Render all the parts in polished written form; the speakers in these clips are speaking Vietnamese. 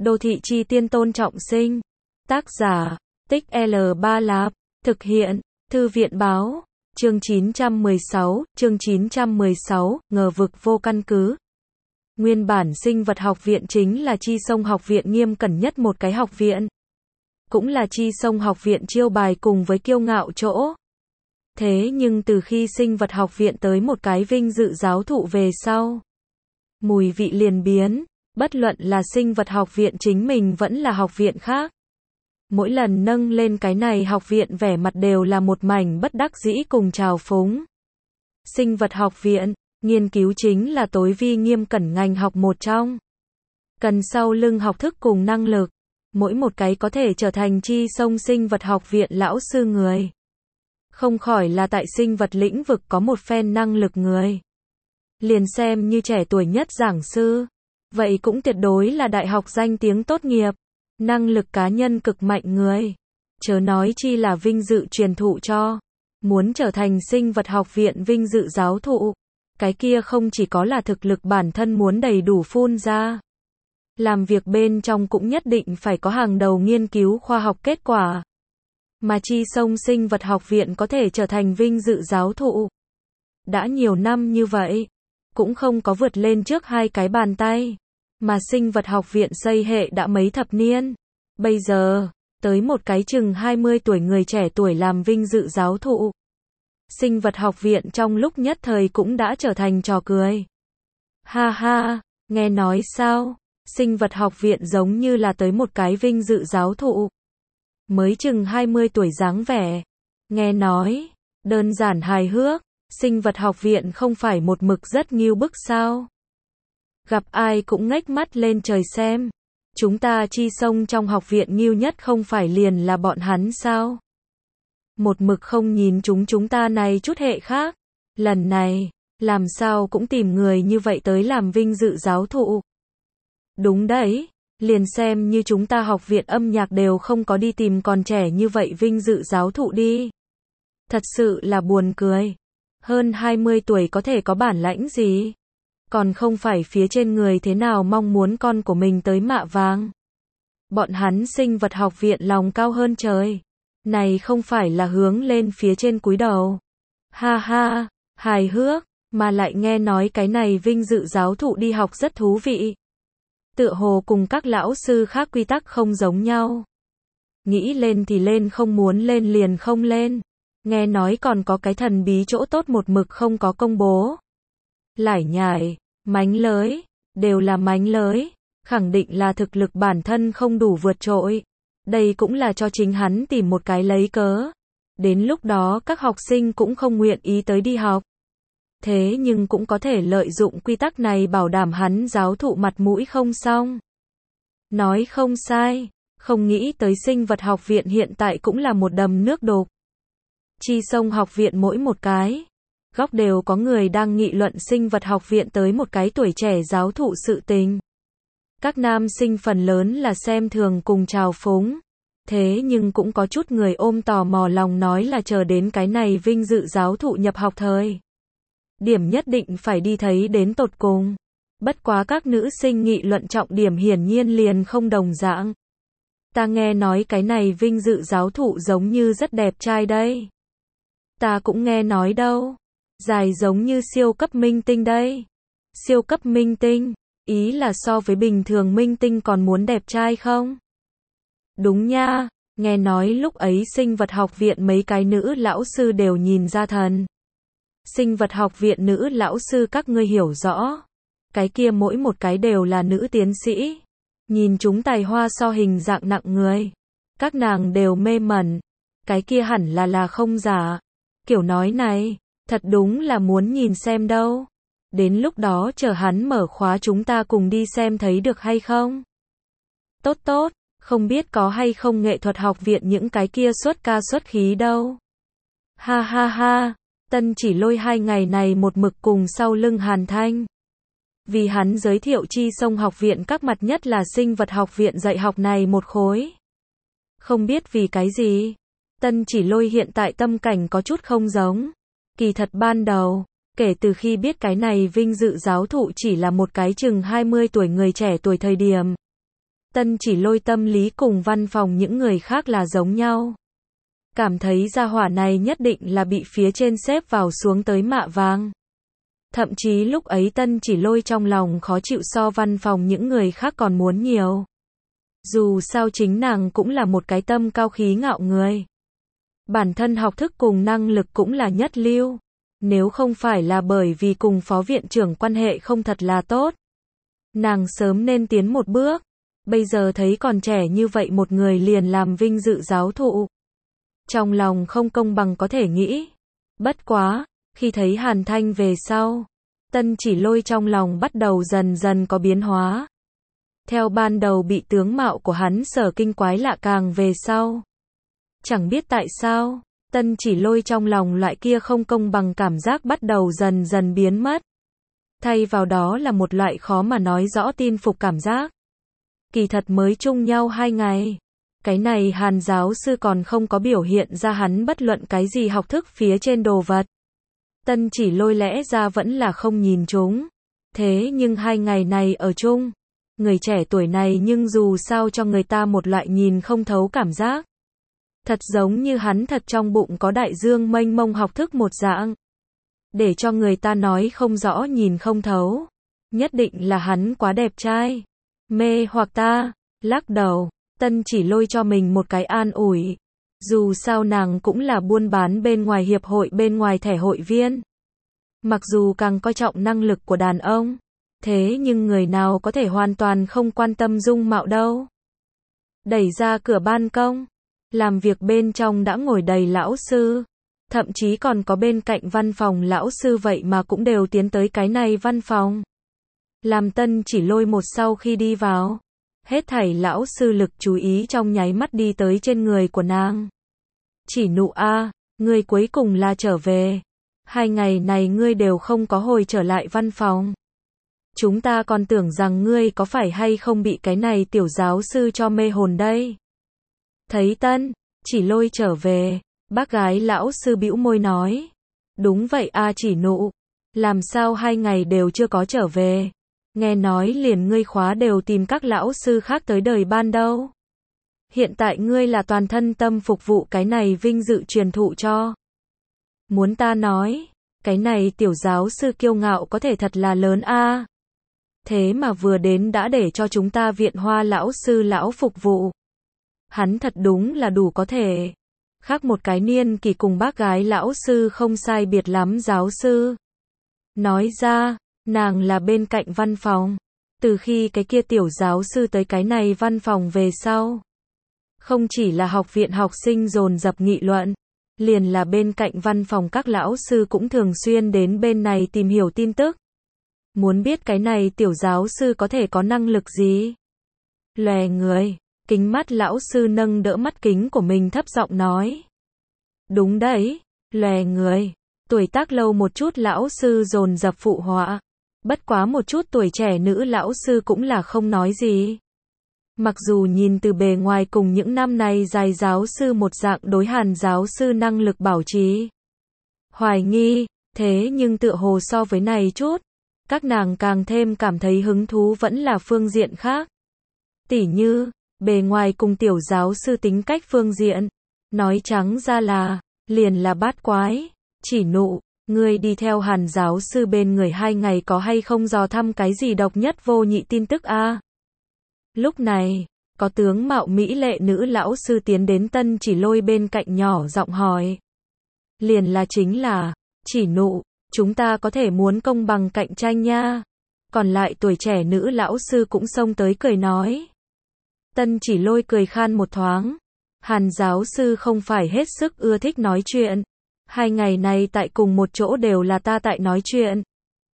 Đô thị chi tiên Tôn Trọng Sinh. Tác giả, Tích L3 Lạp. Thực hiện, Thư viện báo. Chương 916, ngờ vực vô căn cứ. Nguyên bản sinh vật học viện chính là Chi Sông học viện nghiêm cẩn nhất một cái học viện. Cũng là Chi Sông học viện chiêu bài cùng với kiêu ngạo chỗ. Thế nhưng từ khi sinh vật học viện tới một cái vinh dự giáo thụ về sau, mùi vị liền biến, bất luận là sinh vật học viện chính mình vẫn là học viện khác. Mỗi lần nâng lên cái này học viện vẻ mặt đều là một mảnh bất đắc dĩ cùng trào phúng. Sinh vật học viện, nghiên cứu chính là tối vi nghiêm cẩn ngành học một trong. Cần sau lưng học thức cùng năng lực, mỗi một cái có thể trở thành Chi Sông sinh vật học viện lão sư người. Không khỏi là tại sinh vật lĩnh vực có một phen năng lực người. Liền xem như trẻ tuổi nhất giảng sư, vậy cũng tuyệt đối là đại học danh tiếng tốt nghiệp, năng lực cá nhân cực mạnh người. Chớ nói chi là vinh dự truyền thụ cho. Muốn trở thành sinh vật học viện vinh dự giáo thụ, cái kia không chỉ có là thực lực bản thân muốn đầy đủ phun ra. Làm việc bên trong cũng nhất định phải có hàng đầu nghiên cứu khoa học kết quả. Mà Chi Sông sinh vật học viện có thể trở thành vinh dự giáo thụ. Đã nhiều năm như vậy, cũng không có vượt lên trước hai cái bàn tay. Mà sinh vật học viện xây hệ đã mấy thập niên. Bây giờ, tới một cái chừng 20 tuổi người trẻ tuổi làm vinh dự giáo thụ. Sinh vật học viện trong lúc nhất thời cũng đã trở thành trò cười. Ha ha, nghe nói sao? Sinh vật học viện giống như là tới một cái vinh dự giáo thụ. Mới chừng 20 tuổi dáng vẻ. Nghe nói, đơn giản hài hước, sinh vật học viện không phải một mực rất nghiêu bức sao? Gặp ai cũng ngếch mắt lên trời xem. Chúng ta Chi Sông trong học viện nghiêu nhất không phải liền là bọn hắn sao? Một mực không nhìn chúng ta này chút hệ khác. Lần này, làm sao cũng tìm người như vậy tới làm vinh dự giáo thụ. Đúng đấy, liền xem như chúng ta học viện âm nhạc đều không có đi tìm còn trẻ như vậy vinh dự giáo thụ đi. Thật sự là buồn cười. Hơn 20 tuổi có thể có bản lãnh gì? Còn không phải phía trên người thế nào mong muốn con của mình tới mạ vàng. Bọn hắn sinh vật học viện lòng cao hơn trời. Này không phải là hướng lên phía trên cúi đầu. Ha ha, hài hước, mà lại nghe nói cái này vinh dự giáo thụ đi học rất thú vị. Tựa hồ cùng các lão sư khác quy tắc không giống nhau. Nghĩ lên thì lên, không muốn lên liền không lên. Nghe nói còn có cái thần bí chỗ tốt một mực không có công bố. Lải nhải, mánh lới, đều là mánh lới, khẳng định là thực lực bản thân không đủ vượt trội. Đây cũng là cho chính hắn tìm một cái lấy cớ. Đến lúc đó các học sinh cũng không nguyện ý tới đi học. Thế nhưng cũng có thể lợi dụng quy tắc này bảo đảm hắn giáo thụ mặt mũi không xong. Nói không sai, không nghĩ tới sinh vật học viện hiện tại cũng là một đầm nước đục. Chi Sông học viện mỗi một cái góc đều có người đang nghị luận sinh vật học viện tới một cái tuổi trẻ giáo thụ sự tình. Các nam sinh phần lớn là xem thường cùng trào phúng. Thế nhưng cũng có chút người ôm tò mò lòng nói là chờ đến cái này vinh dự giáo thụ nhập học thời. Điểm nhất định phải đi thấy đến tột cùng. Bất quá các nữ sinh nghị luận trọng điểm hiển nhiên liền không đồng dạng. Ta nghe nói cái này vinh dự giáo thụ giống như rất đẹp trai đây. Ta cũng nghe nói đâu. Dài giống như siêu cấp minh tinh đây. Siêu cấp minh tinh, ý là so với bình thường minh tinh còn muốn đẹp trai không? Đúng nha, nghe nói lúc ấy sinh vật học viện mấy cái nữ lão sư đều nhìn ra thần. Sinh vật học viện nữ lão sư các ngươi hiểu rõ. Cái kia mỗi một cái đều là nữ tiến sĩ. Nhìn chúng tài hoa so hình dạng nặng người. Các nàng đều mê mẩn. Cái kia hẳn là không giả. Kiểu nói này, thật đúng là muốn nhìn xem đâu. Đến lúc đó chờ hắn mở khóa chúng ta cùng đi xem thấy được hay không? Tốt tốt, không biết có hay không nghệ thuật học viện những cái kia xuất ca xuất khí đâu. Ha ha ha. Tân Chỉ Lôi 2 ngày này một mực cùng sau lưng Hàn Thanh. Vì hắn giới thiệu Chi Sông học viện các mặt nhất là sinh vật học viện dạy học này một khối. Không biết vì cái gì, Tân Chỉ Lôi hiện tại tâm cảnh có chút không giống. Kỳ thật ban đầu, kể từ khi biết cái này vinh dự giáo thụ chỉ là một cái chừng 20 tuổi người trẻ tuổi thời điểm. Tân Chỉ Lôi tâm lý cùng văn phòng những người khác là giống nhau. Cảm thấy gia hỏa này nhất định là bị phía trên xếp vào xuống tới mạ vàng. Thậm chí lúc ấy Tân Chỉ Lôi trong lòng khó chịu so văn phòng những người khác còn muốn nhiều. Dù sao chính nàng cũng là một cái tâm cao khí ngạo người. Bản thân học thức cùng năng lực cũng là nhất lưu. Nếu không phải là bởi vì cùng phó viện trưởng quan hệ không thật là tốt, nàng sớm nên tiến một bước. Bây giờ thấy còn trẻ như vậy một người liền làm vinh dự giáo thụ. Trong lòng không công bằng có thể nghĩ. Bất quá, khi thấy Hàn Thanh về sau, Tân Chỉ Lôi trong lòng bắt đầu dần dần có biến hóa. Theo ban đầu bị tướng mạo của hắn sở kinh quái lạ càng về sau. Chẳng biết tại sao, Tân Chỉ Lôi trong lòng loại kia không công bằng cảm giác bắt đầu dần dần biến mất. Thay vào đó là một loại khó mà nói rõ tin phục cảm giác. Kỳ thật mới chung nhau 2 ngày. Cái này Hàn giáo sư còn không có biểu hiện ra hắn bất luận cái gì học thức phía trên đồ vật. Tân Chỉ Lôi lẽ ra vẫn là không nhìn chúng. Thế nhưng 2 ngày này ở chung, người trẻ tuổi này nhưng dù sao cho người ta một loại nhìn không thấu cảm giác. Thật giống như hắn thật trong bụng có đại dương mênh mông học thức một dạng. Để cho người ta nói không rõ nhìn không thấu. Nhất định là hắn quá đẹp trai. Mê hoặc ta. Lắc đầu, Tân Chỉ Lôi cho mình một cái an ủi. Dù sao nàng cũng là buôn bán bên ngoài hiệp hội bên ngoài thẻ hội viên. Mặc dù càng coi trọng năng lực của đàn ông, thế nhưng người nào có thể hoàn toàn không quan tâm dung mạo đâu. Đẩy ra cửa ban công, làm việc bên trong đã ngồi đầy lão sư, thậm chí còn có bên cạnh văn phòng lão sư vậy mà cũng đều tiến tới cái này văn phòng. Làm Tân Chỉ Lôi một sau khi đi vào, hết thảy lão sư lực chú ý trong nháy mắt đi tới trên người của nàng. Chỉ Nụ a, ngươi cuối cùng là trở về. 2 ngày này ngươi đều không có hồi trở lại văn phòng. Chúng ta còn tưởng rằng ngươi có phải hay không bị cái này tiểu giáo sư cho mê hồn đây. Thấy Tân Chỉ Lôi trở về, bác gái lão sư bĩu môi nói. Đúng vậy a Chỉ Nụ. Làm sao 2 ngày đều chưa có trở về. Nghe nói liền ngươi khóa đều tìm các lão sư khác tới đời ban đâu. Hiện tại ngươi là toàn thân tâm phục vụ cái này vinh dự truyền thụ cho. Muốn ta nói, cái này tiểu giáo sư kiêu ngạo có thể thật là lớn a. Thế mà vừa đến đã để cho chúng ta viện Hoa lão sư lão phục vụ. Hắn thật đúng là đủ có thể. Khác một cái niên kỳ cùng bác gái lão sư không sai biệt lắm giáo sư. Nói ra, nàng là bên cạnh văn phòng. Từ khi cái kia tiểu giáo sư tới cái này văn phòng về sau. Không chỉ là học viện học sinh dồn dập nghị luận. Liền là bên cạnh văn phòng các lão sư cũng thường xuyên đến bên này tìm hiểu tin tức. Muốn biết cái này tiểu giáo sư có thể có năng lực gì? Lòe người, kính mắt lão sư nâng đỡ mắt kính của mình thấp giọng nói. Đúng đấy, lòe người. Tuổi tác lâu một chút lão sư dồn dập phụ họa. Bất quá một chút tuổi trẻ nữ lão sư cũng là không nói gì. Mặc dù nhìn từ bề ngoài cùng những năm này dài giáo sư một dạng đối Hàn giáo sư năng lực bảo trì hoài nghi, thế nhưng tựa hồ so với này chút, các nàng càng thêm cảm thấy hứng thú vẫn là phương diện khác. Tỉ như, bề ngoài cùng tiểu giáo sư tính cách phương diện, nói trắng ra là, liền là bát quái. Chỉ Nụ, ngươi đi theo Hàn giáo sư bên người 2 ngày có hay không dò thăm cái gì độc nhất vô nhị tin tức a? Lúc này, có tướng mạo mỹ lệ nữ lão sư tiến đến Tân Chỉ Lôi bên cạnh nhỏ giọng hỏi. Liền là chính là, Chỉ Nụ, chúng ta có thể muốn công bằng cạnh tranh nha. Còn lại tuổi trẻ nữ lão sư cũng xông tới cười nói. Tân Chỉ Lôi cười khan một thoáng. Hàn giáo sư không phải hết sức ưa thích nói chuyện. 2 ngày này tại cùng một chỗ đều là ta tại nói chuyện.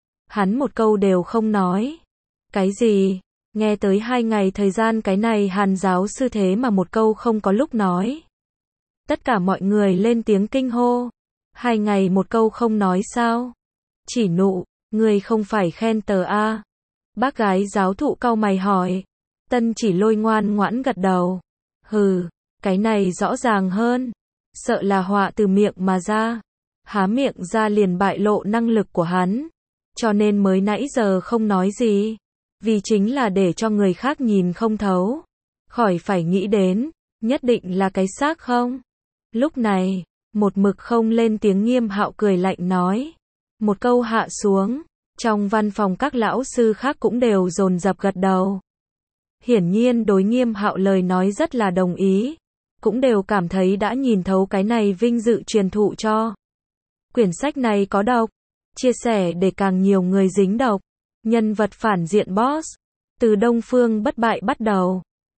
Hắn một câu đều không nói. Cái gì? Nghe tới 2 ngày thời gian cái này Hàn giáo sư thế mà một câu không có lúc nói. Tất cả mọi người lên tiếng kinh hô. 2 ngày một câu không nói sao? Chỉ Nụ, người không phải khen tờ a? Bác gái giáo thụ cau mày hỏi. Tân Chỉ Lôi ngoan ngoãn gật đầu. Hừ, cái này rõ ràng hơn. Sợ là họa từ miệng mà ra. Há miệng ra liền bại lộ năng lực của hắn. Cho nên mới nãy giờ không nói gì. Vì chính là để cho người khác nhìn không thấu. Khỏi phải nghĩ đến, nhất định là cái xác không? Lúc này, một mực không lên tiếng Nghiêm Hạo cười lạnh nói. Một câu hạ xuống, trong văn phòng các lão sư khác cũng đều dồn dập gật đầu. Hiển nhiên đối Nghiêm Hạo lời nói rất là đồng ý, cũng đều cảm thấy đã nhìn thấu cái này vinh dự truyền thụ cho. Quyển sách này có độc, chia sẻ để càng nhiều người dính độc. Nhân vật phản diện boss, từ Đông Phương Bất Bại bắt đầu.